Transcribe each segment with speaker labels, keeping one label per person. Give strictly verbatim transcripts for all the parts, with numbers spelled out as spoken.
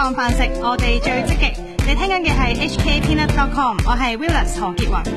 Speaker 1: 當飯食，我哋最積極。你聽緊嘅係 H K Peanut dot com， 我係 Willis 何潔雲。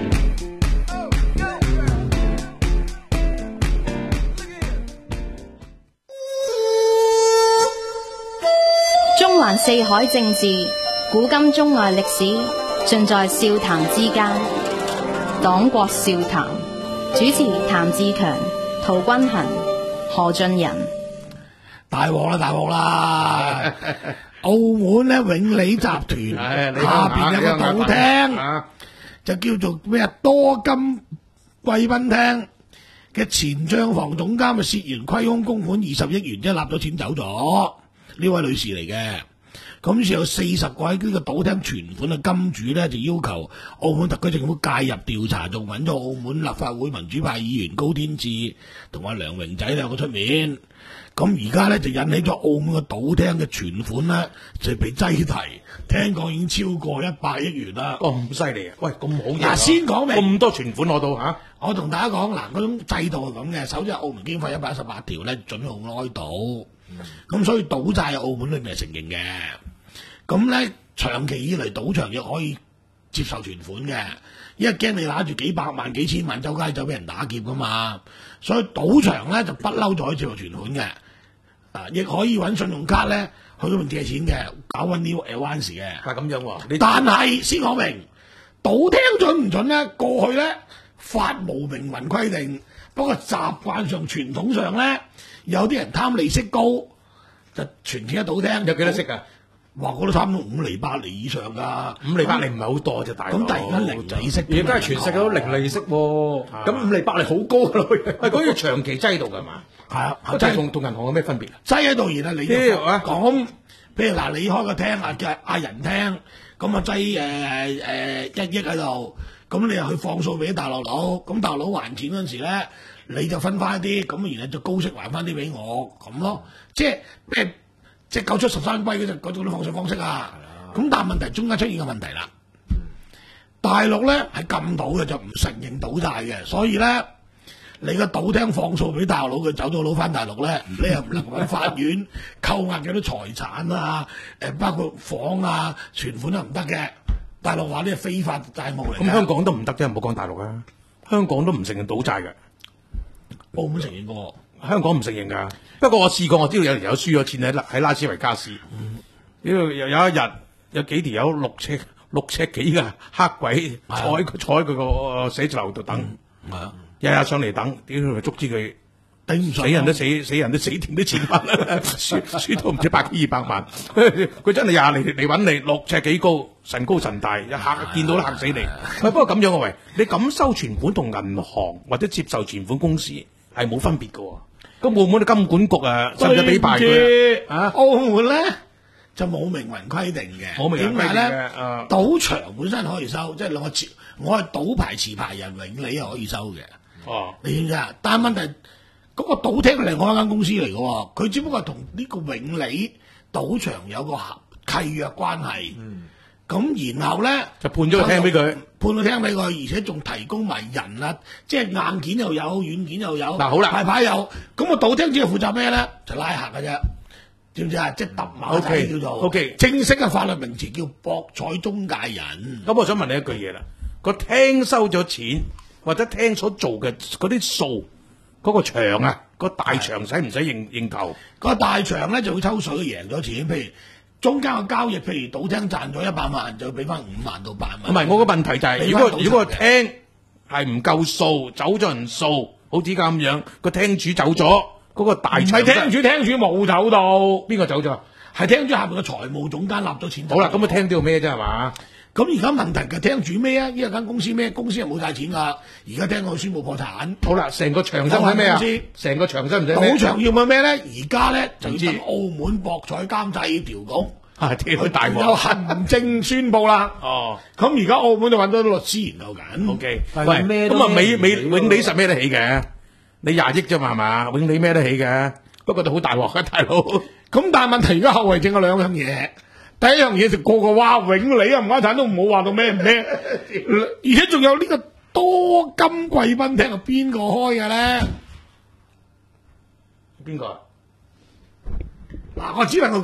Speaker 2: 中環四海政治，古今中外歷史，盡在笑談之間。黨國笑談，主持譚志強、陶君衡、何俊仁。
Speaker 3: 大鑊啦，大鑊啦！澳門咧永利集團下邊有個賭廳，就叫做咩啊多金貴賓廳嘅前帳房總監啊，涉嫌虧空公款二十億元，即係納咗錢走咗。呢位女士嚟嘅，咁於是有四十個喺呢個賭廳存款嘅金主咧，就要求澳門特區政府介入調查，仲揾咗澳門立法會民主派議員高天賜同阿梁榮仔兩個出面。咁而家咧就引起咗澳門嘅賭廳嘅存款咧，就被擠提，聽講已經超過一百億元啦。
Speaker 4: 咁犀利啊！喂，咁好嘢！
Speaker 3: 嗱，先講明
Speaker 4: 咁多存款攞到嚇，
Speaker 3: 我同大家講嗱，嗰種制度係咁嘅。首先，澳門經法一百一十八條咧，準控開賭，咁、嗯、所以賭債喺澳門裏面係承認嘅。咁咧長期以嚟賭場亦可以接受存款嘅，因為驚你拿住幾百萬、幾千萬周街走俾人打劫噶嘛，所以賭場咧就不嬲就可以接受存款嘅。啊，亦可以揾信用卡咧去嗰邊借錢嘅，搞緊啲 advance 嘅。
Speaker 4: 係咁樣喎。
Speaker 3: 但係先講明，賭廳準唔準咧？過去咧法無明文規定，不過習慣上、傳統上咧，有啲人貪利息高，就存錢喺賭廳。
Speaker 4: 有幾多息啊？
Speaker 3: 話嗰都差唔多五厘八厘以上㗎，
Speaker 4: 五厘八厘唔係好多啫，大佬。
Speaker 3: 咁突然間零利息，
Speaker 4: 而家係全世界都零利息喎。咁五厘八厘好高㗎咯。係嗰啲長期擠度㗎嘛？係啊，即係同同銀行有咩分別啊？
Speaker 3: 擠喺度，然後你講，譬如嗱，你開個廳啊，叫阿人廳，咁啊擠誒誒一億喺度，咁你又去放數俾大陸佬，咁大陸佬還錢嗰陣時咧，你就分翻啲，咁然後就高息還翻啲俾我，咁咯，即係咩？即係九出十三歸嗰隻嗰種放水方式啊！咁但係問題中間出現個問題啦，大陸咧係禁賭嘅，就唔承認賭債嘅，所以咧你個賭廳放數俾大陸佬，佢走咗佬翻大陸咧，你又唔能夠喺法院扣押嗰啲財產啊，誒包括房啊、存款都唔得嘅。大陸話呢係非法債務嚟。
Speaker 4: 咁香港都唔得啫，唔好講大陸啊！香港都唔承認賭債嘅，
Speaker 3: 澳門承認過。
Speaker 4: 香港唔承認㗎，不過我試過，我知道有條友輸咗錢喺喺拉斯維加斯。呢度有有一日有幾條友六尺六尺幾嘅黑鬼坐喺坐喺佢個寫字樓度等，日日上嚟等，屌佢咪捉住佢，死人都死死人都死，掂啲錢翻啦，輸輸到唔知百幾二百萬，佢真係廿嚟嚟揾你，六尺幾高，神高神大，一嚇見到都嚇死你。不過咁樣嘅喂，你咁收存款同銀行或者接受存款公司係冇分別㗎喎。咁澳門嘅金管局啊，使唔使俾牌佢啊？
Speaker 3: 澳門咧就冇明文規定嘅，
Speaker 4: 冇明文規定嘅。
Speaker 3: 啊、賭場本身可以收，即係兩個持，我係賭牌持牌人永利係可以收嘅。哦，你知唔知啊？但係問題嗰、那個賭廳係另外一間公司嚟嘅喎，佢只不過同呢個永利賭場有個契約關係。嗯。咁然後咧
Speaker 4: 就判咗個廳俾佢，
Speaker 3: 判個廳俾佢，而且仲提供埋人啊，即係硬件又有，軟件又有。
Speaker 4: 嗱好啦，
Speaker 3: 牌牌有，咁個賭廳只係負責咩咧？就拉客嘅啫，知唔知啊？即係揼馬仔叫做。O K，正式嘅法律名詞叫博彩中介人。
Speaker 4: 咁我想問你一句嘢啦，個廳收咗錢或者廳所做嘅嗰啲數，嗰、嗰個場啊，個大場使唔使認認購？
Speaker 3: 個大場咧就會抽水贏咗錢，譬如。中間嘅交易，譬如賭廳賺咗一百萬，就要俾翻五萬到八萬。
Speaker 4: 唔係，我個問題就係、是，如果如果個廳係唔夠數，走咗人數，好似咁樣，個廳主走咗，嗰、那個大場唔係
Speaker 3: 廳主，廳主冇走到，
Speaker 4: 邊個走咗？
Speaker 3: 係廳主下邊嘅財務總監立咗錢。
Speaker 4: 好啦，咁個廳都要咩啫係嘛？
Speaker 3: 咁而家問題嘅廳主咩啊？呢一間公司咩？公司又冇晒錢㗎，而家聽講宣布破產。
Speaker 4: 好啦，成個場使唔使咩啊？成個場使唔使咩？
Speaker 3: 賭場要唔咩咧？而家咧就要等澳門博彩監察協調局。
Speaker 4: 啊！佢
Speaker 3: 大有行政宣布啦。哦，咁而家澳門就揾到律師研究緊。
Speaker 4: O K，喂，咁啊，美美永利實孭得起嘅，你廿億啫嘛，係嘛？永利孭得起嘅，不過就好大鑊嘅大佬。
Speaker 3: 咁但係問題而家後遺症有兩樣嘢，第一樣嘢就個個話永利啊，唔啱產都唔好話到咩唔咩，而且仲有呢個多金貴賓廳係邊個開嘅咧？
Speaker 4: 邊個啊？
Speaker 3: 嗱，我只能夠。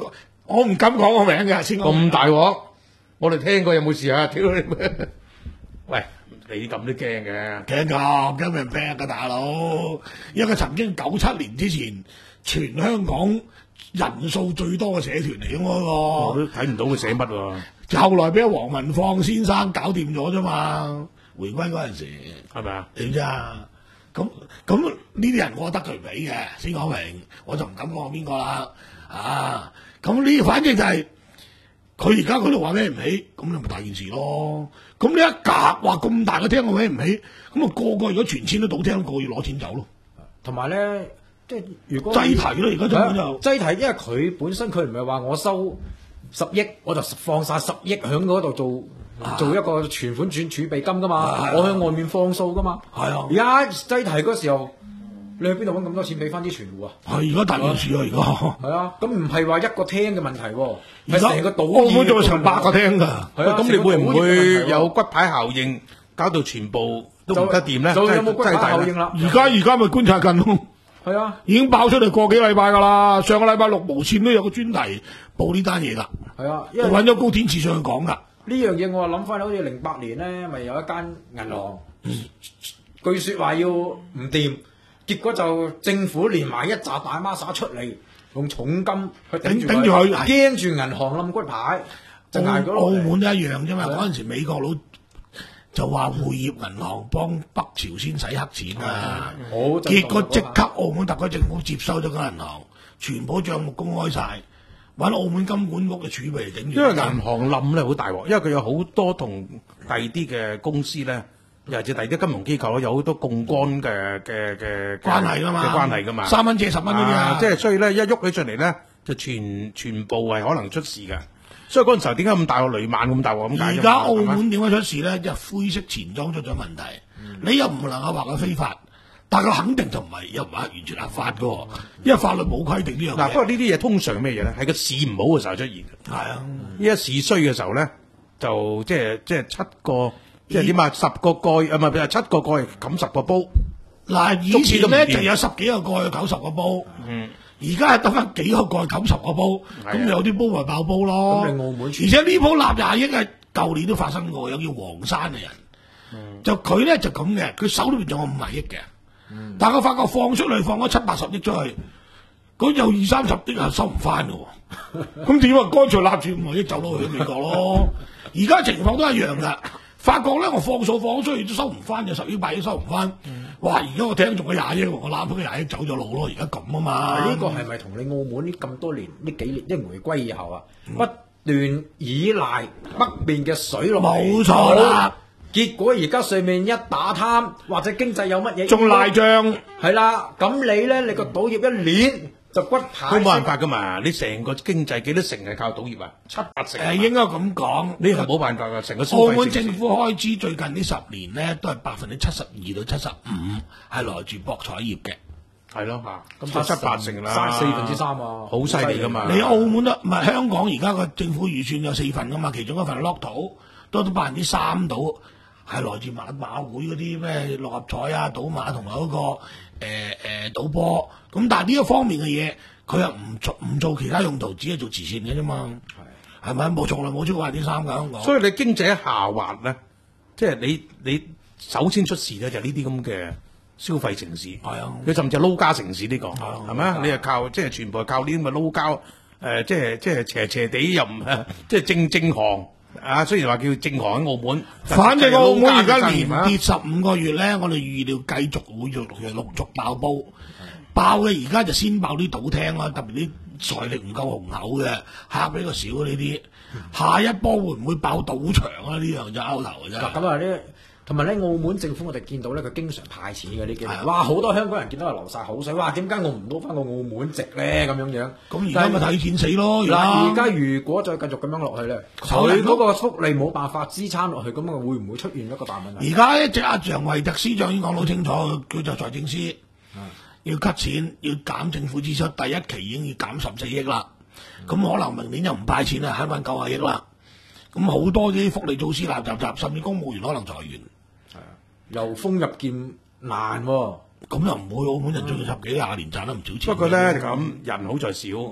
Speaker 3: 我唔敢講個名嘅，先講
Speaker 4: 咁大鑊，我哋聽過有冇事啊？屌你咩？喂，你咁都驚嘅？
Speaker 3: 驚㗎，驚人病㗎大佬，因為佢曾經九七年之前，全香港人數最多嘅社團嚟嘅嗰個，
Speaker 4: 我都睇唔到佢寫乜喎。
Speaker 3: 後來俾黃文放先生搞掂咗啫嘛，回歸嗰陣時
Speaker 4: 係咪啊？
Speaker 3: 你知啊？咁咁呢啲人我得罪唔起嘅，先講明，我就唔敢講邊個啦。啊，咁呢反正就係佢而家嗰度話孭唔起，咁就咪大件事咯。咁呢一格話咁大個廳我孭唔起，咁啊個個如果全錢都賭廳，個個要攞錢走咯。
Speaker 5: 同埋咧，即係如果
Speaker 3: 擠提咯，而家根本就
Speaker 5: 擠提，因為佢本身佢唔係話我收十億，我就放晒十億喺嗰度做。做一個存款轉儲備金噶嘛，
Speaker 3: 啊、
Speaker 5: 我向外面放數噶嘛。
Speaker 3: 係啊，
Speaker 5: 而家擠提嗰時候，你去邊度揾咁多錢俾翻啲存戶啊？
Speaker 3: 係而家大件事啊！而家
Speaker 5: 係啊，咁唔係話一個廳嘅問題喎，
Speaker 3: 而家
Speaker 5: 成個島
Speaker 3: 澳門仲有成百個廳㗎。
Speaker 5: 係啊，
Speaker 4: 咁你會唔會有骨牌效應，搞到全部都唔得掂咧？
Speaker 5: 就有冇骨牌效應啦？
Speaker 3: 而家而家咪觀察緊咯。
Speaker 5: 係啊，
Speaker 3: 已經爆出嚟個幾禮拜㗎啦。上個禮拜六無線都有個專題報呢單嘢㗎。
Speaker 5: 係啊，
Speaker 3: 因為揾咗高天賜上去講㗎。
Speaker 5: 呢樣嘢我話諗翻好似零八年咧，咪有一間銀行，嗯、據説話要唔掂，結果就政府連埋一紮大孖沙出嚟，用重金去頂住
Speaker 3: 頂住佢，
Speaker 5: 驚住銀行冧骨牌，就捱咗落嚟。
Speaker 3: 澳門都一樣啫嘛，嗰陣時美國佬就話匯業銀行幫北朝鮮洗黑錢啊，結果即刻澳門特區政府接收咗間銀行，全部帳目公開晒。揾澳門金管局嘅儲備嚟頂住，
Speaker 4: 因為銀行冧咧好大鑊，因為佢有好多同第二啲嘅公司咧，又或者第二啲金融機構咧，有好多槓桿嘅嘅嘅
Speaker 3: 關係㗎嘛，
Speaker 4: 嘅關係㗎嘛，
Speaker 3: 三蚊借十蚊嗰啲啊，
Speaker 4: 即係所以咧一喐起上嚟咧，就全全部係可能出事嘅。所以嗰陣時候點解咁大鑊雷曼咁大鑊咁解？
Speaker 3: 而家澳門點解出事咧？就灰色錢莊出咗問題，嗯、你又唔能夠話佢非法。但係佢肯定就唔係，又唔係完全合法嘅，因為法律冇規定呢樣嘢。
Speaker 4: 嗱，不過呢啲嘢通常咩嘢咧？係個市唔好嘅時候出現。
Speaker 3: 係啊，
Speaker 4: 依家市衰嘅時候咧，就即係即係七個，即係點啊？十個蓋啊，唔係，譬如七個蓋冚十個煲。
Speaker 3: 嗱，以前咧就有十幾個蓋九十個煲，嗯，而家係得翻幾個蓋冚十個煲，咁有啲煲咪爆煲咯。
Speaker 5: 咁你澳門，而
Speaker 3: 且呢鋪納廿億係舊年都發生過，有叫黃山嘅人，嗯、就佢咧就咁嘅，佢手裏邊仲有五廿億嘅。嗯、但係佢發覺放出去放咗七八十億出去，咁有二三十億係收唔翻嘅喎。咁點啊？乾脆立住五十億走佬去美國咯。而家情況都一樣㗎。發覺咧，我放數放出去都收唔翻，有十億八億收唔翻。嗯、哇！而家我聽仲有廿億，我攬咗廿億走咗路咯。而家咁啊嘛。
Speaker 5: 呢個係咪同你澳門呢咁多年呢幾年，即係回歸以後啊，嗯、不斷依賴北面嘅水落嚟？
Speaker 3: 冇錯啦。
Speaker 5: 結果而家上面一打貪，或者經濟有乜嘢，
Speaker 3: 仲賴帳，
Speaker 5: 係啦。咁你咧，你個賭業一年就骨牌，
Speaker 4: 都冇辦法噶嘛。你成個經濟幾多成係靠賭業啊？七八成。
Speaker 3: 誒，應該咁講，
Speaker 4: 呢係冇辦法噶。成個消費
Speaker 3: 澳門政府開支最近呢十年咧，都係百分之七十二到七十五係來自博彩業嘅。
Speaker 4: 係咯嚇，咁七八成啦，
Speaker 5: 三四分之三啊，
Speaker 4: 好犀利噶嘛。
Speaker 3: 你澳門都唔係香港而家個政府預算有四份噶嘛，其中一份 lotto 都都百分之三到。係來自馬馬會嗰啲咩六合彩啊、賭馬同埋嗰個誒誒、呃呃、賭波，咁但係呢一方面嘅嘢，佢又唔做唔做其他用途，只係做慈善嘅啫嘛。係係咪冇從來冇超過百分之三㗎香港？
Speaker 4: 所以你經濟一下滑咧，即係你你首先出事咧就係呢啲咁嘅消費城市。係啊，佢甚至係撈家城市呢、呢個係咪啊？你係靠即係全部係靠呢啲咁嘅撈家誒、呃，即係即係斜斜地又唔即係正正行。啊，雖然話叫正行喺澳門，
Speaker 3: 反正澳門而家連跌十五個月咧，我哋預料繼續會陸陸續爆煲，爆嘅而家就先爆啲賭廳啦，特別啲財力唔夠雄厚嘅，客比較少呢啲，下一波會唔會爆賭場啊？呢樣就拗頭嘅啫。
Speaker 5: 咁啊呢？同埋咧，澳門政府我哋見到咧，佢經常派錢嘅呢幾年，哇！好多香港人見到係流晒口水，哇！點解我唔攞翻個澳門籍咧？咁樣樣，
Speaker 3: 咁而家咪睇錢死咯！
Speaker 5: 嗱，而家如果再繼續咁樣落去咧，佢嗰個福利冇辦法支撐落去，咁啊會唔會出現一個大問題？
Speaker 3: 而家一隻阿楊維特司長已經講到清楚，佢就財政司、嗯、要 cut 錢，要減政府支出，第一期已經要減十四億啦。咁、嗯、可能明年就唔派錢啦，慳翻九十億啦。咁好多啲福利措施垃雜雜，甚至公務員可能裁員。
Speaker 5: 由豐入儉難喎，
Speaker 3: 咁又唔會，澳門人做咗十幾廿年賺得唔少錢。
Speaker 4: 不過咧咁人好在少，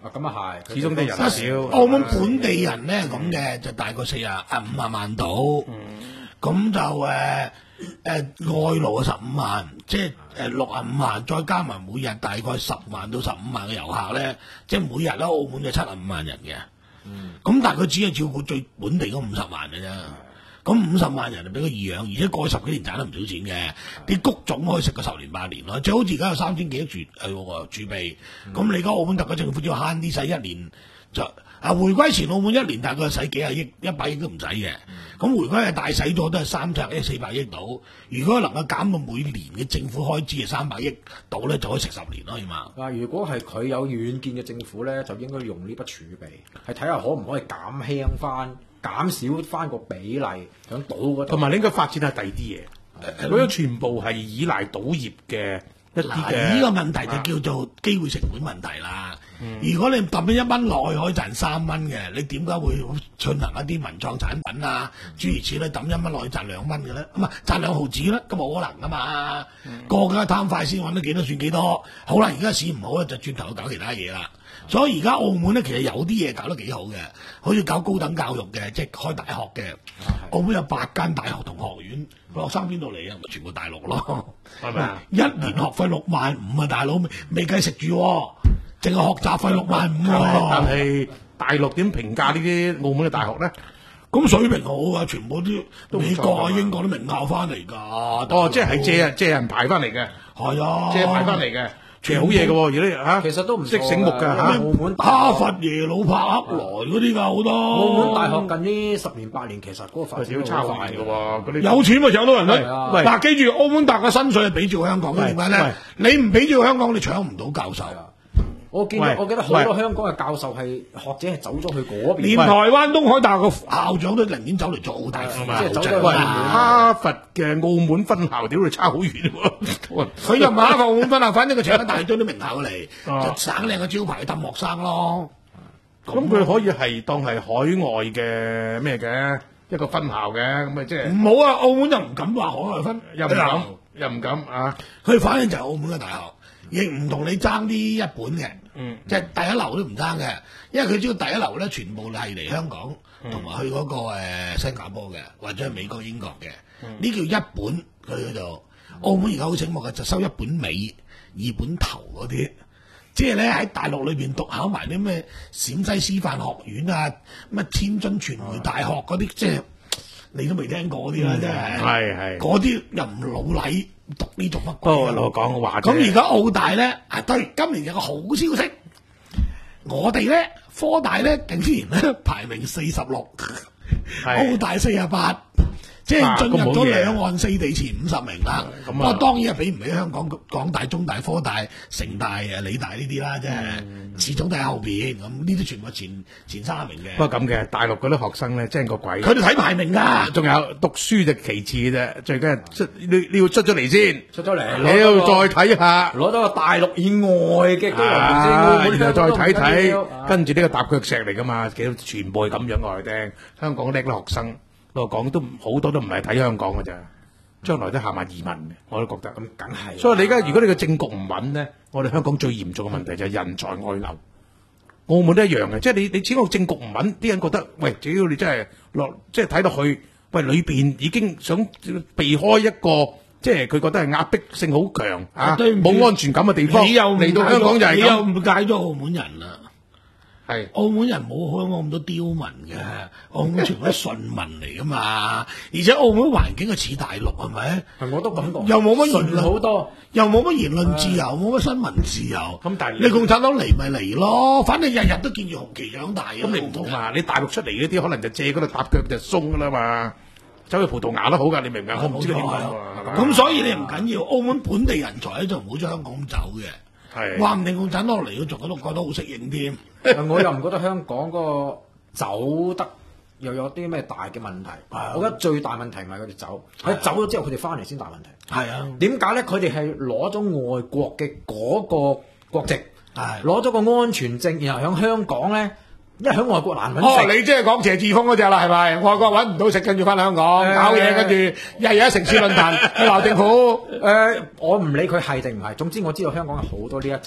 Speaker 5: 啊，咁啊係，
Speaker 4: 始終啲人少。
Speaker 3: 澳門本地人咧咁嘅就大概四啊啊五啊萬度，咁就誒誒、呃呃、外勞啊十五萬，即係誒六啊五萬，再加埋每日大概十萬到十五萬嘅遊客咧，即係每日咧澳門就七啊五萬人嘅。咁、嗯、但係佢只係照顧最本地嗰五十萬嘅啫。咁五十萬人就俾佢易養，而且過去十幾年賺得唔少錢嘅，啲谷種可以食個十年八年咯。即係好似而家有三千幾億儲誒喎儲備，咁、嗯、你而家澳門特區政府只要慳啲使一年就啊，回歸前澳門一年大概使幾廿億、一百億都唔使嘅。咁、嗯、回歸係大使咗都係三十億、四百億到。如果能夠減到每年嘅政府開支係三百億到咧，就可以食十年咯，起碼。
Speaker 5: 嗱，如果係佢有遠見嘅政府咧，就應該用呢筆儲備，係睇下可唔可以減輕翻。減少翻個比例響島嗰度，
Speaker 4: 同埋你應該發展下第二啲嘢，嗰啲全部係依賴賭業嘅一啲嘅。
Speaker 3: 呢個問題就叫做機會成本問題啦。嗯、如果你抌咗一蚊落去可以賺三蚊嘅，你點解會進行一啲文創產品啊？諸如此類，抌一蚊落去賺兩蚊嘅咧？唔係賺兩毫子咧？咁冇可能噶嘛！嗯、個個貪快先揾得幾多算幾多。好啦，而家市唔好咧，就轉頭去搞其他嘢啦。所以而家澳門咧，其實有啲嘢搞得幾好嘅，好似搞高等教育嘅，即係開大學嘅。澳門有八間大學同學院，學生邊度嚟啊？咪全部大陸咯，係咪啊？一年學費六萬五啊，大佬未未計食住，淨係學雜費六萬五。
Speaker 4: 但係大陸點評價呢啲澳門嘅大學咧？
Speaker 3: 咁水平好啊，全部啲美國啊、英國啲名校翻嚟㗎。
Speaker 4: 哦，即係借借人排翻嚟嘅，
Speaker 3: 係啊，
Speaker 4: 借排翻嚟嘅。其實好嘢嘅喎，如果你嚇，
Speaker 5: 其實都唔
Speaker 4: 識醒目㗎嚇。
Speaker 5: 澳門
Speaker 3: 哈佛、耶魯、柏克萊嗰啲㗎好多。
Speaker 5: 澳門大學近呢十年八年，其實嗰個發展都
Speaker 4: 差好快嘅喎。
Speaker 3: 有錢咪搶到人啦。嗱，記住澳門大嘅薪水係比照香港嘅，點解咧？你唔比照香港，你搶唔到教授。
Speaker 5: 我見我記得好多香港嘅教授係學者係走咗去嗰邊，
Speaker 3: 連台灣東海大學嘅校長都寧願走嚟做澳大啊嘛，
Speaker 5: 即係走咗去
Speaker 4: 哈佛嘅澳門分校，屌你差好遠喎！
Speaker 3: 佢又唔係哈佛澳門分校，反正佢請一大堆啲名校嚟，就省靚嘅招牌氹學生咯。
Speaker 4: 咁佢可以係當係海外嘅咩嘅一個分校嘅，咁咪即係
Speaker 3: 唔好啊！澳門就唔敢話海外分，
Speaker 4: 又唔敢，又唔敢啊！
Speaker 3: 佢反正就係澳門嘅大學。亦唔同你爭啲一,一本嘅，嗯、即係第一流都唔爭嘅，因為佢知道第一流咧全部係嚟香港同埋、嗯、去嗰、那個、呃、新加坡嘅，或者係美國英國嘅，呢、嗯、叫一本佢嗰度。澳門而家好醒目嘅，就收一本尾二本頭嗰啲，即係咧喺大陸裏邊讀考埋啲咩陝西師範學院啊，乜天津傳媒大學嗰啲，即係你都未聽過嗰啲啦，真係
Speaker 4: 係係
Speaker 3: 嗰啲又唔老禮。讀呢做乜鬼？
Speaker 4: 不過我講話
Speaker 3: 咁而家澳大咧，啊對，今年有個好消息，我哋咧科大咧竟然咧排名四十六，澳大四十八，即係進入咗兩岸四地前五十名啦。咁啊，當然係比唔起香港港大、中大、科大、城大、誒理大呢啲啦，即係始終都喺後邊。咁呢啲全部前前三名嘅。
Speaker 4: 不過咁嘅，大陸嗰啲學生咧，真係個鬼。
Speaker 3: 佢哋睇排名㗎，
Speaker 4: 仲有讀書就其次嘅啫，最緊係出你你要出咗嚟先，
Speaker 5: 出咗嚟，
Speaker 4: 你要再睇下，
Speaker 5: 攞到個大陸以外嘅機會先，
Speaker 4: 然後再睇睇，跟住呢個踏腳石嚟㗎嘛，幾多全部係咁樣我哋聽。香港叻啲學生。我講都好多都唔係睇香港㗎咋，將來都行埋移民嘅，我都覺得咁梗係。所以你而家如果你個政局唔穩咧，我哋香港最嚴重嘅問題就係人才外流。澳門都一樣嘅，即係你你始終政局唔穩，啲人覺得喂，只要你真係落，即係睇落去，喂裏邊已經想避開一個，即係佢覺得係壓迫性好強啊，冇安全感嘅地方，嚟到香港就係咁，
Speaker 3: 你又唔解咗澳門人啦。
Speaker 4: 係
Speaker 3: 澳門人冇香港咁多刁民嘅，澳門全部都順民嚟噶嘛，而且澳門環境係似大陸係咪？
Speaker 5: 係我都感覺，
Speaker 3: 又冇乜言論
Speaker 5: 好多，
Speaker 3: 又冇乜言論自由，冇乜新聞自由。
Speaker 4: 咁但係
Speaker 3: 你共產黨嚟咪嚟咯，反正日日都見住紅旗長大。
Speaker 4: 咁你唔同啊，你大陸出嚟嗰啲可能就借嗰度搭腳就鬆噶啦嘛，走去葡萄牙都好噶，你明唔明？我唔知佢點講。
Speaker 3: 咁所以你唔緊要，澳門本地人才咧就唔好將香港走嘅。係話唔定共產黨嚟到做嗰度覺得好適應添。
Speaker 5: 我又唔覺得香港嗰個走得又有啲咩大嘅問題。我覺得最大問題唔係佢哋走，佢走咗之後佢哋翻嚟先大問題。係啊，點解咧？佢哋係攞咗外國嘅嗰個國籍，攞咗個安全證，然後喺香港咧。因為喺外國難揾食。
Speaker 3: 哦，你即係講謝志峰嗰隻啦，係咪？外國揾唔到食，跟住翻香港搞嘢，跟住日日喺城市論壇去鬧政府。
Speaker 5: 誒，我唔理佢係定唔係，總之我知道香港有好多呢一紮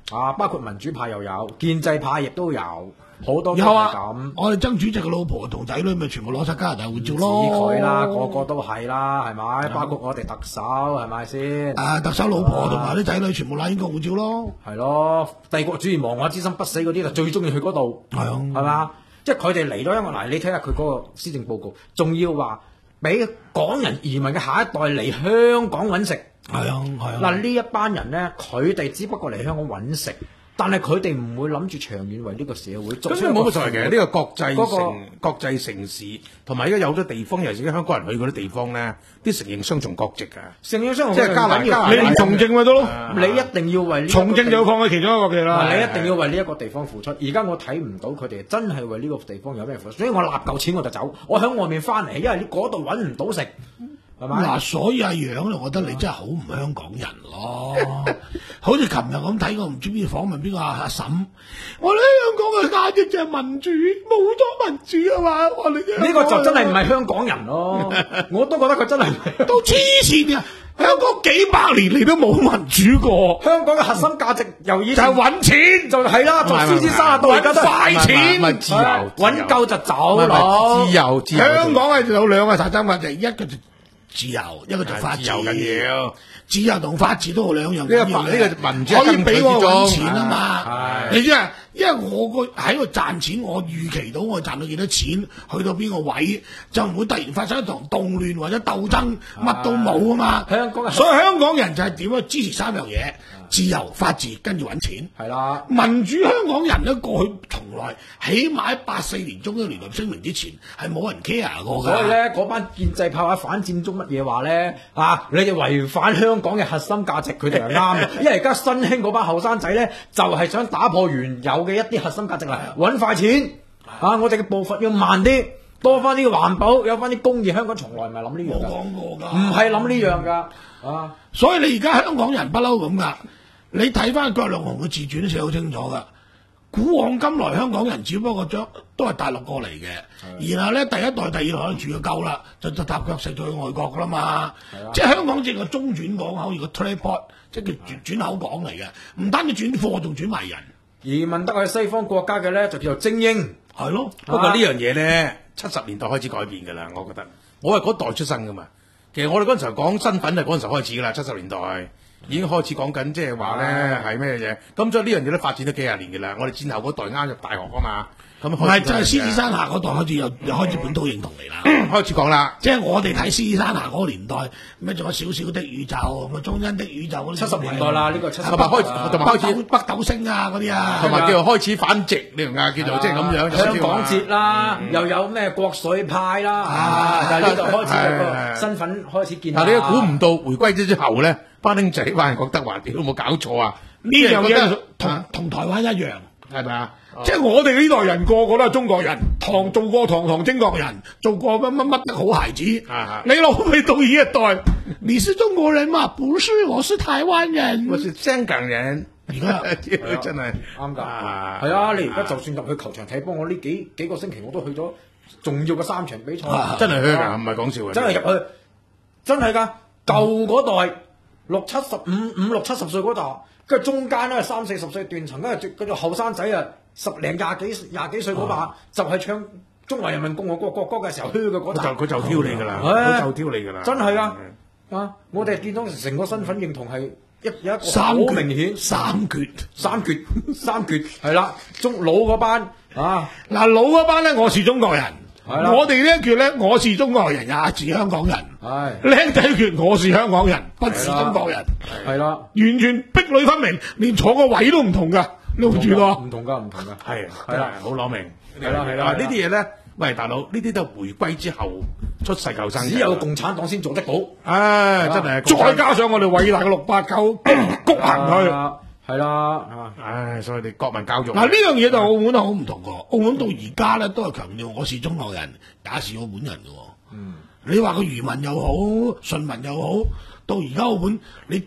Speaker 5: 啊，包括民主派又有，建制派亦都有，好多都
Speaker 3: 有啊
Speaker 5: 係咁。
Speaker 3: 我哋曾主席嘅老婆同仔女咪全部攞晒加拿大護照
Speaker 5: 指
Speaker 3: 咯。
Speaker 5: 佢啦，個個都係啦，係咪？包括我哋特首係咪先？
Speaker 3: 啊，特首老婆同埋啲仔女全部攞英國護照咯。
Speaker 5: 係咯，帝國主義亡我之心不死嗰啲就最中意去嗰度，
Speaker 3: 係啊
Speaker 5: 係嘛？即係佢哋嚟到香港嗱，你睇下佢嗰個施政報告，仲要話俾港人移民嘅下一代嚟香港揾食。
Speaker 3: 係啊，係啊。
Speaker 5: 嗱，呢一班人咧，佢哋只不過嚟香港揾食，但係佢哋唔會諗住長遠為呢個社會做
Speaker 4: 咁
Speaker 5: 出一個
Speaker 4: 冇乜所謂嘅，呢個國際
Speaker 5: 嗰
Speaker 4: 城、
Speaker 5: 個
Speaker 4: 國際城市，同埋而家有咗地方，尤其是香港人去嗰啲地方咧，啲承認雙重國籍㗎。
Speaker 5: 承認雙重
Speaker 4: 即係加埋加埋
Speaker 3: 你連從政咪得咯？
Speaker 5: 你一定要為呢一個
Speaker 3: 從政就要抗佢其中一個嘅啦。
Speaker 5: 嗱，你一定要為呢一個地方付出。而家我睇唔到佢哋真係為呢個地方有咩付出，所以我納夠錢我就走，我喺外面翻嚟，因為你嗰度揾唔到食，係咪？
Speaker 3: 嗱，所以阿楊咧，我覺得你真係好唔香港人咯。好似琴日咁睇過唔知邊訪問邊個阿阿嬸，我哋香港嘅價值就係民主，冇咗民主啊嘛。我哋
Speaker 5: 呢個就真係唔係香港人咯。我都覺得佢真係唔係
Speaker 3: 都黐線啊！香港幾百年嚟都冇民主過，
Speaker 5: 香港嘅核心價值由以前
Speaker 3: 就係揾錢，
Speaker 5: 就係啦，從獅子山到而家都係
Speaker 3: 快錢，
Speaker 4: 咪自由
Speaker 5: 揾夠就走
Speaker 4: 唔係
Speaker 5: 咯。
Speaker 4: 自由自由。
Speaker 3: 香港係有兩個核心價值，一個就自由，一個就法治。
Speaker 4: 自由緊要，
Speaker 3: 自由同法治都係兩樣
Speaker 4: 呢個
Speaker 3: 緊要嘅。
Speaker 4: 呢個民主
Speaker 3: 可以俾我揾
Speaker 4: 爭取之中
Speaker 3: 錢啊嘛。
Speaker 5: 係
Speaker 3: 你知啊，因為我個喺度賺錢，我預期到我賺到幾多錢，去到邊個位，就唔會突然發生一場動亂或者鬥爭，乜都冇啊嘛。
Speaker 5: 香港嘅
Speaker 3: 所以香港人就係點樣支持三樣嘢：自由、法治，跟住揾錢。
Speaker 5: 係啦。
Speaker 3: 民主香港人咧，過去從來起碼喺八四年中央聯合聲明之前係冇人 care 過㗎。
Speaker 5: 所以咧，嗰班建制派或者反佔中乜嘢話咧啊，你哋違反香港嘅核心價值，佢哋係啱嘅。因為而家新興嗰班後生仔咧，就係、是、想打破原有嘅一啲核心價值啦，揾快錢啊！我哋嘅步伐要慢啲，多翻啲環保，有翻啲公義。香港從來唔係諗呢樣
Speaker 3: 冇
Speaker 5: 㗎，
Speaker 3: 講過㗎，
Speaker 5: 唔係諗呢樣㗎啊！
Speaker 3: 所以你而家香港人不嬲咁㗎，你睇翻腳兩雄嘅自傳都寫好清楚㗎。古往今來香港人只不過將都係大陸過嚟嘅，然後咧第一代、第二代都住咗夠啦，就就踏腳石咗去外國㗎啦嘛。即係香港只係個中轉港口，而個 trade port 即係叫轉轉口港嚟嘅，唔單止轉貨，仲轉埋人。
Speaker 5: 移民得去西方國家嘅咧，就叫做精英。
Speaker 3: 係咯，
Speaker 4: 不過呢樣嘢咧，七十年代開始改變㗎啦，我覺得。我係嗰代出生㗎嘛，其實我哋嗰陣時候講身份係嗰陣時候開始㗎啦，七十年代已經開始講緊，即係話咧係咩嘢。咁所以呢樣嘢都發展咗幾廿年㗎啦。我哋戰後嗰代啱入大學啊嘛，咁
Speaker 3: 唔係就係獅子山下嗰代開始又又開始本土認同嚟啦。
Speaker 4: 開始講啦。
Speaker 3: 即係我哋睇獅子山下嗰個年代，咩仲有小小的宇宙，咁啊中間的宇宙嗰啲。
Speaker 5: 七十年代啦，呢個七十
Speaker 4: 同埋開始，同埋開始
Speaker 3: 北斗星啊嗰啲啊，
Speaker 4: 同埋叫做開始反殖呢樣嘢，叫做即係咁樣。
Speaker 5: 香港節啦，又有咩國粹派啦，啊，就呢度開始有個身份開始建立。
Speaker 4: 但係你都估唔到回歸咗之後咧，班兄仔班人覺得話屌冇搞錯啊！
Speaker 3: 呢樣嘢同同台灣一樣，
Speaker 4: 係咪啊？
Speaker 3: 即係我哋呢代人個個都係中國人，堂做過堂堂精國人，做過乜乜乜的好孩子。你老味到呢一代，你是中國人嘛？不是，我是台灣人，
Speaker 4: 我是香港人。
Speaker 3: 而家
Speaker 4: 真係
Speaker 5: 啱㗎，係啊！你而家就算入去球場睇波，我呢幾幾個星期我都去咗重要嘅三場比賽，
Speaker 4: 真係去㗎，唔係講笑嘅。
Speaker 5: 真係入去，真係㗎。舊嗰代六七十五五六七十歲嗰代，跟住中間咧三四十歲斷層，跟住跟住後生仔啊十零廿幾廿幾歲嗰把，就係唱中華人民共和國國歌嘅時候，噓嘅嗰陣，
Speaker 4: 佢就挑你㗎啦，佢就挑你㗎啦，
Speaker 5: 真係啊！啊，我哋見到成個身份認同係。一有一個好明顯，
Speaker 3: 三決
Speaker 5: 三決三決係啦，中老嗰班啊，
Speaker 3: 嗱老嗰班咧，我是中國人，我哋呢一決咧，我是中國人也是香港人，
Speaker 5: 係
Speaker 3: 僆仔決我是香港人，不是中國人，
Speaker 5: 係啦，
Speaker 3: 完全壁壘分明，連坐個位都唔同㗎，你好住咯，
Speaker 5: 唔同㗎，唔同㗎，
Speaker 4: 係係啦，好攞命，
Speaker 5: 係啦係啦，
Speaker 4: 呢啲嘢咧，喂大佬，呢啲都係回歸之後出世舊生，
Speaker 5: 只有共產黨先做得到，
Speaker 4: 唉，真係，
Speaker 3: 再加上我哋偉大嘅六八九谷行去，
Speaker 5: 係啦，
Speaker 4: 唉，所以你國民教育
Speaker 3: 嗱呢樣嘢就澳門好唔同㗎，澳門到而家咧都係強調我是中國人，也是澳門人㗎。嗯，你話個漁民又好，順民又好，到而家澳門你不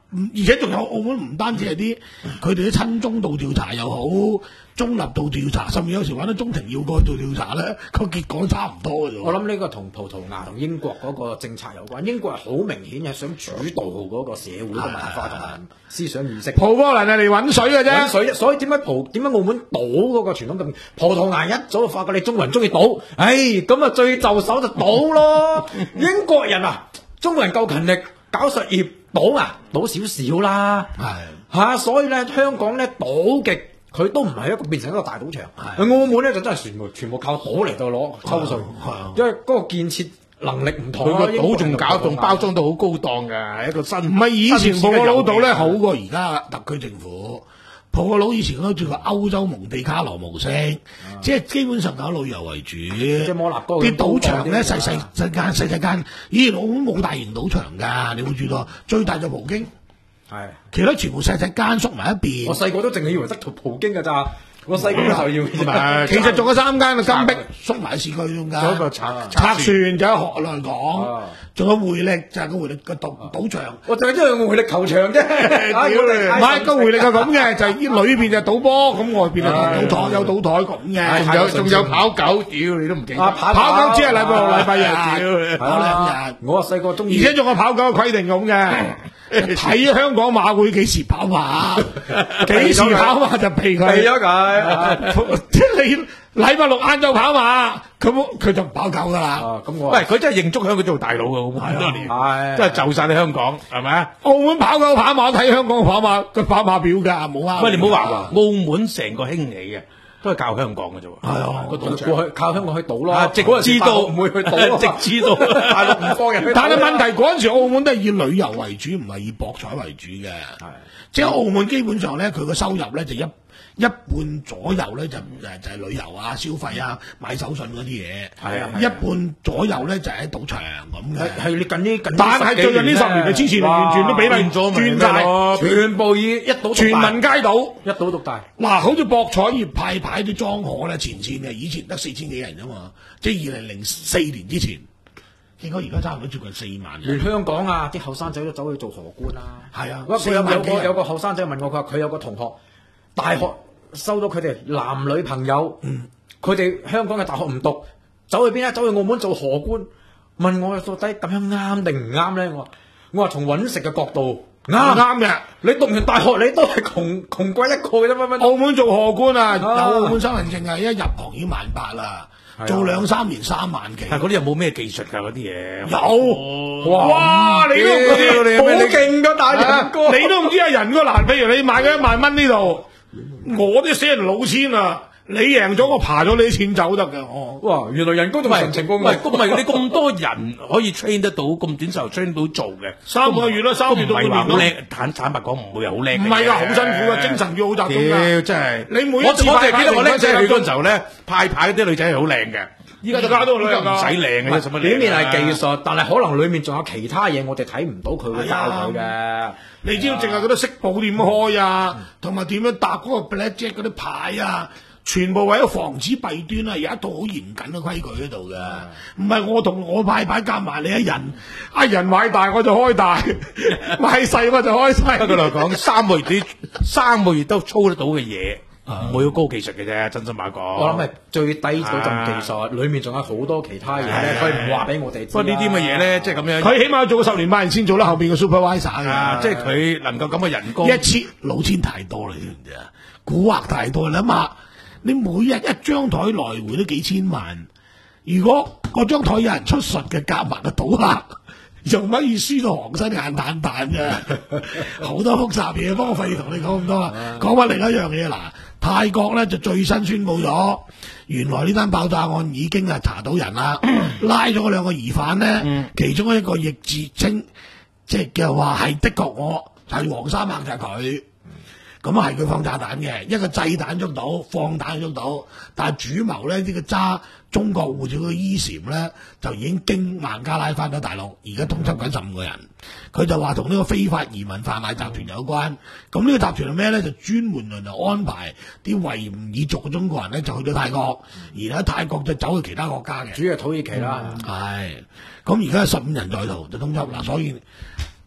Speaker 3: 而且仲有澳門唔單止係啲佢哋啲親中度調查又好，中立度調查，甚至有時揾到中庭要過去做調查咧，個結果差唔多嘅啫。
Speaker 5: 我諗呢個同葡萄牙同英國嗰個政策有關。英國係好明顯係想主導嗰個社會嘅文化同埋思想意識。
Speaker 3: 葡波蘭係嚟揾水嘅啫，
Speaker 5: 揾水啫。所以點解葡點解澳門賭嗰個傳統咁？葡萄牙一早就發覺你中國人中意賭，唉，咁啊最就手就賭咯。英國人啊，中國人夠勤力搞實業。賭啊，賭少少啦，係嚇、啊，所以咧香港咧賭極，佢都唔係一個變成一個大賭場。澳門咧就真係全部全部靠賭嚟到攞抽稅，因為嗰個建設能力唔同。
Speaker 4: 佢個賭仲搞仲包裝到好高檔㗎，係一個新。
Speaker 3: 唔係以前葡國佬賭咧好過而家特區政府。葡國佬以前嗰個叫做歐洲蒙地卡羅模式，啊、即係基本上搞旅遊為主。即係摩納哥啲賭場咧細細細間細細間，以前澳門冇大型賭場㗎，你會知道最大就葡京，係其他全部細細間縮埋一邊。
Speaker 5: 我細個都淨係以為得葡葡京㗎咋。我細個就要，
Speaker 3: 其實仲有三間啊，金碧縮埋市區中間，
Speaker 4: 仲有個拆
Speaker 3: 拆船就喺河內港，仲有匯力就係個匯力個賭賭場，
Speaker 5: 我就係因為匯力球場啫，
Speaker 3: 唔係個匯力係咁嘅，就係裏邊就賭波，咁外邊就賭台有賭台咁嘅，
Speaker 4: 仲有仲有跑狗，屌你都唔記得，
Speaker 3: 跑狗只係禮拜六禮拜日，跑兩日，
Speaker 5: 我啊細個中意，
Speaker 3: 而且仲有跑狗嘅規定咁嘅。睇香港馬會幾時跑馬，幾時跑馬就避佢，
Speaker 5: 避咗佢。
Speaker 3: 即係你禮拜六晏晝跑馬，咁佢就唔跑狗噶啦。
Speaker 5: 咁我，
Speaker 4: 喂，佢真係認足香港做大佬嘅，好多年，真係就晒你香港，係咪啊？
Speaker 3: 澳門跑狗跑馬睇香港跑馬個跑馬表㗎，冇啊。
Speaker 4: 喂，你唔好話喎，澳門成個興起嘅。都係靠香港嘅啫喎，
Speaker 3: 係啊，
Speaker 5: 個賭過去靠香港去賭咯，
Speaker 4: 直知道
Speaker 5: 唔會去賭，
Speaker 4: 直知道
Speaker 5: 大陸唔放人去。
Speaker 3: 但係問題嗰陣時，澳門都係以旅遊為主，唔係以博彩為主嘅。係，即係澳門基本上咧，佢個收入咧就一一半左右咧就誒就係旅遊啊、消費啊、買手信嗰啲嘢。係啊，一半左右咧就係喺賭場咁嘅。
Speaker 5: 係你近呢近，
Speaker 3: 但係最近呢十年嘅之前完全都比例轉曬，
Speaker 5: 全部以一賭
Speaker 3: 全民皆賭，
Speaker 5: 一賭獨大。
Speaker 3: 嗱，好似博彩業派牌啲莊荷咧，前線嘅以前得四千幾人啫嘛，即係二零零四年之前，應該而家差唔多接近四萬人。
Speaker 5: 連香港啊，啲後生仔都走去做荷官啦。係啊，
Speaker 3: 佢
Speaker 5: 有有個有個後生仔問我，佢話佢有個同學大學收到佢哋男女朋友，佢哋香港嘅大學唔讀，走去邊啊？走去澳門做荷官。問我到底咁樣啱定唔啱咧？我話我話從揾食嘅角度。啱啱嘅，你讀完大學你都係窮窮鬼一個嘅啫，乜乜。
Speaker 3: 澳門做荷官啊，有澳門身份證啊，一入行已經萬八啦，做兩三年三萬幾。
Speaker 4: 但係嗰啲有冇咩技術㗎？嗰啲嘢
Speaker 3: 有，哇！你都嗰啲好勁㗎，大人哥，你都唔知係人嗰難。譬如你買咗一萬蚊呢度，我啲死人老千啊！你贏咗，我爬咗你啲錢走得㗎，哦！
Speaker 5: 哇，原來人工仲係情況，
Speaker 4: 唔係唔係你咁多人可以 train 得到，咁短時候 train 到做嘅，
Speaker 3: 三個月啦，三個月到半年咯。
Speaker 4: 好叻，坦坦白講唔會係好叻。
Speaker 3: 唔係㗎，好辛苦㗎，精神要好集中㗎。
Speaker 4: 真係
Speaker 3: 你每一次
Speaker 4: 我我淨係記得我僆仔去嗰陣
Speaker 3: 陣
Speaker 4: 時候咧，派牌嗰啲女仔係好靚嘅。依家
Speaker 3: 大家都女人㗎，
Speaker 4: 唔使靚嘅，使乜靚？
Speaker 5: 表面係技術，但係可能裡面仲有其他嘢，我哋睇唔到，佢會教佢嘅。
Speaker 3: 你知道淨係嗰啲色寶點開啊，同埋點樣搭嗰個 blackjack 嗰啲牌啊。全部為咗防止弊端啊，有一套好嚴謹嘅規矩喺度嘅，唔係我同我派牌夾埋你一人，一人買大我就開大，買細我就開細。
Speaker 4: 不過嚟講，三個月啲三個月都操得到嘅嘢，唔會好高技術嘅啫，真心話講。
Speaker 5: 我諗係最低嗰陣技術，裡面仲有好多其他嘢咧，佢唔話俾我哋知。
Speaker 4: 不過呢啲咁嘅嘢咧，即係咁樣。
Speaker 3: 佢起碼做咗十年八年先做得後邊嘅 supervisor 嘅，
Speaker 4: 即係佢能夠咁嘅人工。
Speaker 3: 一千老千太多啦，知唔知啊？蠱惑太多啦嘛！你每日一張台來回都幾千萬，如果嗰張台有人出術嘅夾埋嘅賭客，仲可以輸到行身眼淡淡嘅，好多複雜嘢，不過我費事同你講咁多啦。講翻另一樣嘢嗱，泰國咧就最新宣佈咗，原來呢單爆炸案已經係查到人啦，拉咗嗰兩個疑犯咧，嗯、其中一個亦自稱，即係嘅話係的確我係黃衫客就係佢。咁啊，係佢放炸彈嘅，一個製彈捉到，放彈捉到，但係主謀咧呢、呢個揸中國護照嘅伊禪咧，就已經經孟加拉翻咗大陸，而家通緝緊十五個人。佢就話同呢個非法移民販賣集團有關。咁呢個集團係咩咧？就專門嚟安排啲維吾爾族嘅中國人咧，就去到泰國，而喺泰國就走去其他國家嘅。
Speaker 5: 主要係土耳其啦。
Speaker 3: 係、嗯。咁而家十五人在逃就通緝啦，所以。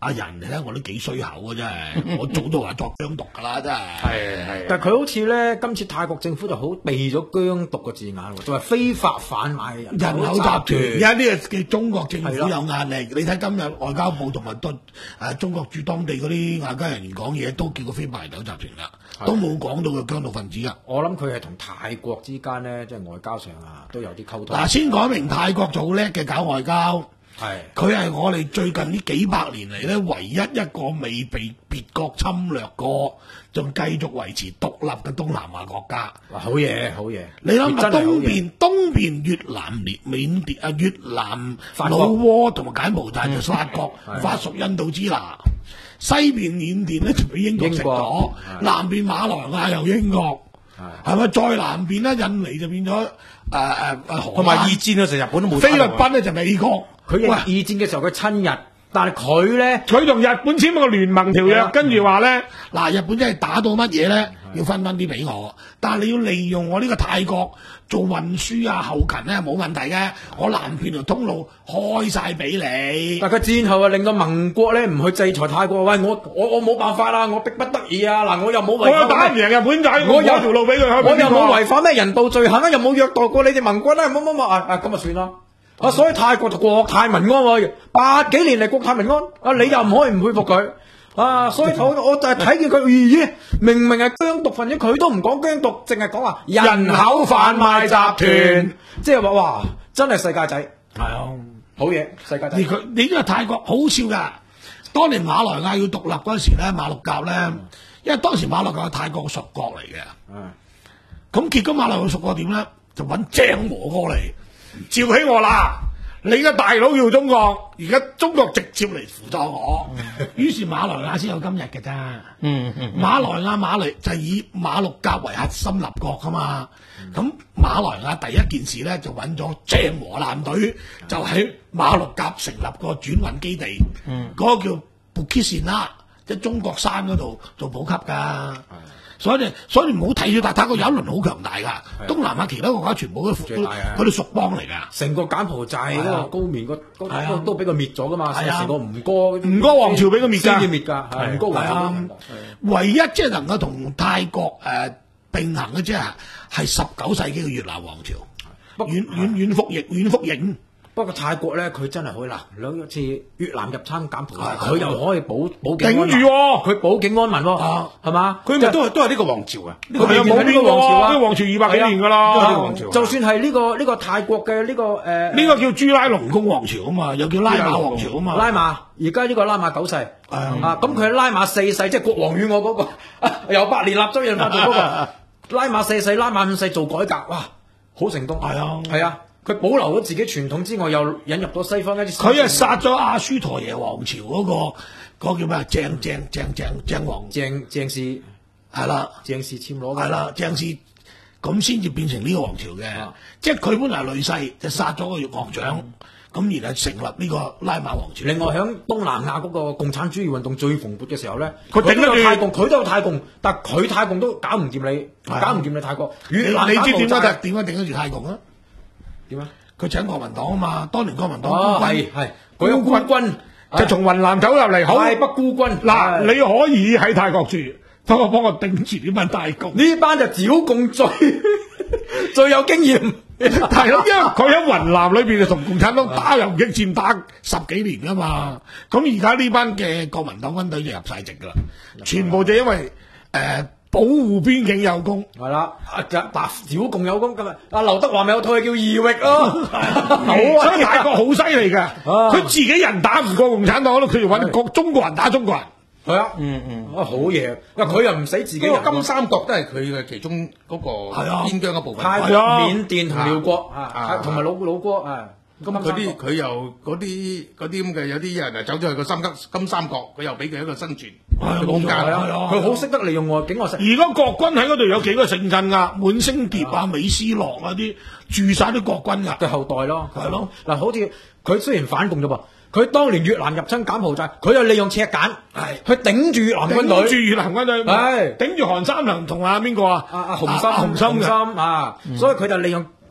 Speaker 3: 阿仁嚟咧，我都幾衰口嘅真係，我早都話作疆獨噶啦，真係。
Speaker 4: 係係。
Speaker 5: 但係佢好似咧，今次泰國政府就好避咗疆獨個字眼喎，就係非法販賣人
Speaker 3: 人口集團。而家呢個嘅中國政府
Speaker 5: 係咯
Speaker 3: 有壓力，你睇今日外交部同埋對誒中國駐當地嗰啲外交人員講嘢，都叫佢非法人口集團啦，都冇講到佢疆獨分子噶。
Speaker 5: 我諗佢係同泰國之間咧，即係外交上啊，都有啲溝通。
Speaker 3: 嗱，先講明泰國做叻嘅搞外交。
Speaker 5: 係，
Speaker 3: 佢係我哋最近呢幾百年嚟咧，唯一一個未被別國侵略過，仲繼續維持獨立嘅東南亞國家。
Speaker 5: 哇，好嘢，好嘢！
Speaker 3: 你諗下東
Speaker 5: 真係好嘢
Speaker 3: 邊東邊越南、緬緬甸啊、越南、老撾同埋柬埔寨就法國，法屬印度支那。西邊緬甸咧就俾英國食咗，南邊馬來亞又英國，係咪？再南邊咧印尼就變咗誒誒誒荷蘭，
Speaker 4: 同埋二戰嗰時日本都冇。
Speaker 3: 菲律賓咧就美國。
Speaker 5: 佢二戰嘅時候佢親日，但係佢咧，
Speaker 3: 佢同日本簽咗個聯盟條約，跟住話咧，嗱，日本真係打到乜嘢咧，要分翻啲俾我，但係你要利用我呢個泰國做運輸啊、後勤咧冇問題嘅，我南邊條通路開晒俾你。
Speaker 5: 但係佢戰後啊，令到盟國咧唔去制裁泰國，喂，我我我冇辦法啦，我逼不得已啊，嗱，我又冇違法，
Speaker 3: 我打唔贏日本仔，我有條路俾佢，
Speaker 5: 我又冇違反咩人道罪行啊，又冇虐待過你哋盟軍咧，乜乜乜啊，咁啊算啦。啊！所以泰國就國泰民安喎，八幾年嚟國泰民安，啊你又唔可以唔佩服佢啊！所以我我就係睇見佢，咦？明明係疆獨分子，佢都唔講疆獨，淨係講話人口販賣集團，即係話哇，真係世界仔，
Speaker 3: 係啊，
Speaker 5: 好嘢，世界仔。
Speaker 3: 你佢你呢個泰國好笑㗎，當年馬來亞要獨立嗰陣時咧，馬六甲咧，因為當時馬六甲係泰國屬國嚟嘅，
Speaker 5: 嗯，
Speaker 3: 咁結果馬來亞屬國點咧，就揾鄭和過嚟。召起我啦！你嘅大佬叫中國，而家中國直接嚟輔助我，於是馬來亞先有今日嘅咋。
Speaker 4: 嗯嗯，
Speaker 3: 馬來亞馬來就以馬六甲為核心立國噶嘛。咁、嗯、馬來亞第一件事咧就揾咗鄭和艦隊，就喺馬六甲成立個轉運基地。嗯，嗰個叫布基線啦，即係中國山嗰度做補給㗎。所以你所以唔好睇住，但泰國有一輪好強大㗎。東南亞其他國家全部都佢哋屬邦嚟㗎。
Speaker 5: 成個柬埔寨嗰個高棉個都都俾佢滅咗㗎嘛。
Speaker 3: 係啊，
Speaker 5: 成個吳哥
Speaker 3: 吳哥王朝俾佢滅㗎，
Speaker 5: 先至滅㗎。吳哥王朝
Speaker 3: 唯一即係能夠同泰國誒並行嘅即係係十九世紀嘅越南王朝，遠遠遠服役遠服役。
Speaker 5: 不過泰國咧，佢真係可以嗱，兩次越南入侵柬埔寨，佢又可以保保境安民，
Speaker 3: 頂住喎，
Speaker 5: 佢保境安民喎，係嘛？
Speaker 4: 佢咪都係都係呢個王朝啊？
Speaker 3: 佢係冇呢個王朝啊？呢個王朝二百幾年㗎啦，
Speaker 5: 就算係呢個呢個泰國嘅呢個誒，
Speaker 3: 呢個叫朱拉隆功王朝啊嘛，又叫拉瑪王朝啊嘛。
Speaker 5: 拉瑪而家呢個拉瑪九世啊，咁佢係拉瑪四世，即係國王與我嗰個由百年納州人發做嗰個拉瑪四世、拉瑪五世做改革，哇，好成功。係啊，係啊。佢保留咗自己傳統之外，又引入咗西方一啲。
Speaker 3: 佢係殺咗阿舒陀耶王朝嗰、那個嗰、那個叫咩啊？鄭鄭鄭鄭鄭王
Speaker 5: 鄭鄭氏
Speaker 3: 係啦，
Speaker 5: 鄭氏暹羅
Speaker 3: 係啦，鄭氏咁先至變成呢個王朝嘅。啊、即係佢本來係女婿，就殺咗個岳長，咁、嗯、然後成立呢個拉瑪王朝。
Speaker 5: 另外喺東南亞嗰個共產主義運動最蓬勃嘅時候咧，
Speaker 3: 佢頂得住
Speaker 5: 泰共，佢都有泰共，但係佢泰共都搞唔掂你，啊、搞唔掂你泰國。
Speaker 3: 你你知點解點解頂得住泰共啊？
Speaker 5: 點啊？
Speaker 3: 佢請國民黨啊嘛，當年國民黨
Speaker 5: 孤軍係佢有孤軍，
Speaker 3: 就從雲南走入嚟，
Speaker 5: 泰北孤軍。
Speaker 3: 嗱，你可以喺泰國住，不過幫我頂住呢班泰共。
Speaker 5: 呢班就剿共最最有經驗，
Speaker 3: 係咯，因為佢喺雲南裏邊就同共產黨打游擊戰打十幾年噶嘛。咁而家呢班嘅國民黨軍隊就入晒籍噶啦，全部就因為誒。呃保護邊境有功，
Speaker 5: 係啦，啊白剿共有功，咁啊，阿劉德華咪有套戲叫《異域》咯，
Speaker 3: 所以泰國好犀利嘅，佢自己人打唔過共產黨咯，佢就揾國中國人打中國人，
Speaker 5: 係啊，嗯嗯，啊好嘢，因為佢又唔使自己人，
Speaker 4: 金三角都係佢嘅其中嗰個邊疆一部分，
Speaker 5: 泰國、緬甸同寮國啊，同埋老老哥啊。
Speaker 4: 咁佢啲佢又嗰啲嗰啲咁嘅有啲人啊走咗去個三金金三角，佢又俾佢一個生存嘅空間。
Speaker 5: 佢好識得利用外境外勢。
Speaker 3: 而家國軍喺嗰度有幾個城鎮噶，滿星蝶啊、美斯樂啊啲住晒啲國軍噶
Speaker 5: 嘅後代咯，係咯。嗱，好似佢雖然反共咗噃，佢當年越南入侵柬埔寨，佢又利用赤柬係去頂住越南軍隊，
Speaker 3: 頂住越南軍隊，
Speaker 5: 係
Speaker 3: 頂住韓三娘同阿邊個啊？
Speaker 5: 阿阿洪森洪森啊，所以佢就利用。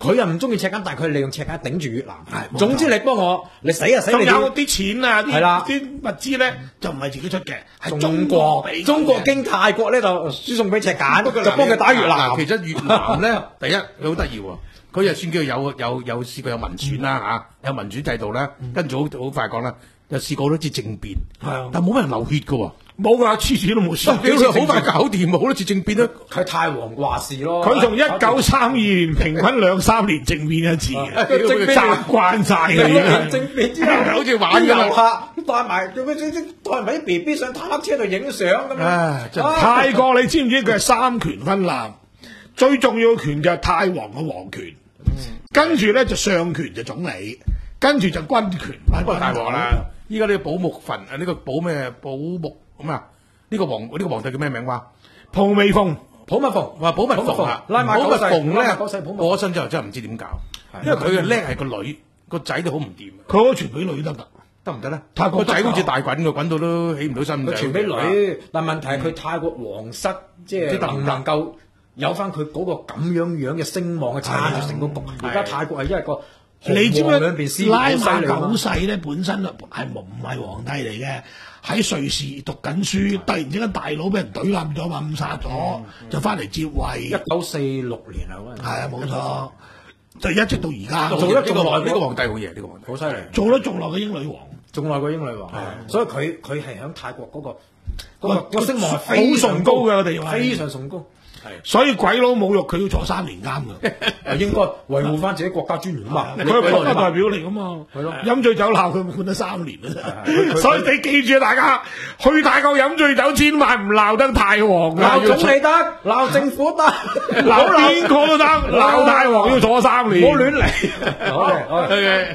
Speaker 5: 佢又唔中意赤柬，但係佢利用赤柬頂住越南。係，總之你幫我，你死啊死你！
Speaker 3: 仲有啲錢啊，
Speaker 5: 係啦，
Speaker 3: 啲物資咧就唔係自己出嘅，係
Speaker 5: 中國俾中國經泰國咧就輸送俾赤柬，就幫佢打越南。
Speaker 4: 其實越南咧，第一佢好得意喎，佢就算叫有有有試過有民選啦嚇，有民主制度咧，跟住好好快講啦，又試過好多次政變，係啊，但冇乜人流血嘅喎。
Speaker 3: 冇噶，次次都冇事。
Speaker 4: 屌佢好快搞掂啊！好多次政變都
Speaker 5: 佢太皇話事咯。
Speaker 3: 佢從一九三二年平均兩三年政變一次，習慣晒嘅。
Speaker 5: 政變之後
Speaker 4: 好似玩咁
Speaker 5: 啊！帶埋做咩？帶埋啲 B B 上坦克車度影相咁樣。
Speaker 3: 泰國你知唔知佢係三權分立？最重要嘅權就係泰皇嘅皇權，跟住咧就上權就總理，跟住就軍權。
Speaker 4: 不過大鑊啦！依家呢個保木墳啊，呢個保咩保木？咁啊！呢個皇呢個皇帝叫咩名話？
Speaker 3: 普美鳳，
Speaker 5: 普密鳳，
Speaker 4: 話普密鳳啊！
Speaker 5: 拉馬
Speaker 4: 普密鳳咧
Speaker 5: 過
Speaker 4: 咗身之後真係唔知點搞，因為佢嘅叻係個女，個仔都好唔掂。
Speaker 3: 佢可以傳俾女得㗎，
Speaker 4: 得唔得咧？
Speaker 3: 泰國
Speaker 4: 個仔好似大滾嘅，滾到都起唔到身。
Speaker 5: 佢傳俾女，但問題係佢泰國皇室即係能唔能夠有翻佢嗰個咁樣樣嘅聲望去撐住成個局？而家泰國係因為個。
Speaker 3: 你知唔知拉馬九世咧本身係唔係皇帝嚟嘅？喺瑞士讀緊書，突然之間大佬俾人懟冧咗，暗殺咗，嗯嗯、就翻嚟接位。
Speaker 5: 一九四六年啊，嗰陣
Speaker 3: 係啊，冇錯，就一直到而家。
Speaker 5: 做得仲耐，
Speaker 4: 呢個皇帝好嘢，呢個皇帝
Speaker 5: 好犀利，
Speaker 3: 做得仲耐嘅英女王，
Speaker 5: 仲耐過英女王。所以佢佢係喺泰國嗰個嗰個個聲望係
Speaker 3: 好崇高嘅，我哋
Speaker 5: 非常崇高。
Speaker 3: 所以鬼佬侮辱佢要坐三年監㗎，
Speaker 5: 應該維護翻自己國家尊嚴嘛。
Speaker 3: 佢係國家代表嚟㗎嘛，飲醉酒鬧佢判咗三年啦。所以你記住啊，大家去泰國飲醉酒千萬唔鬧得太皇㗎，
Speaker 5: 鬧總理得，鬧政府得，
Speaker 3: 鬧邊個都得，鬧太皇要坐三年，
Speaker 5: 唔好亂嚟。好嘅，好嘅。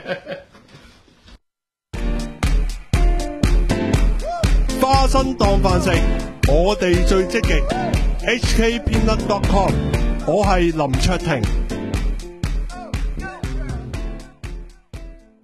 Speaker 6: 花生當飯食，我哋最積極。H K Peanut dot com， 我係林卓廷。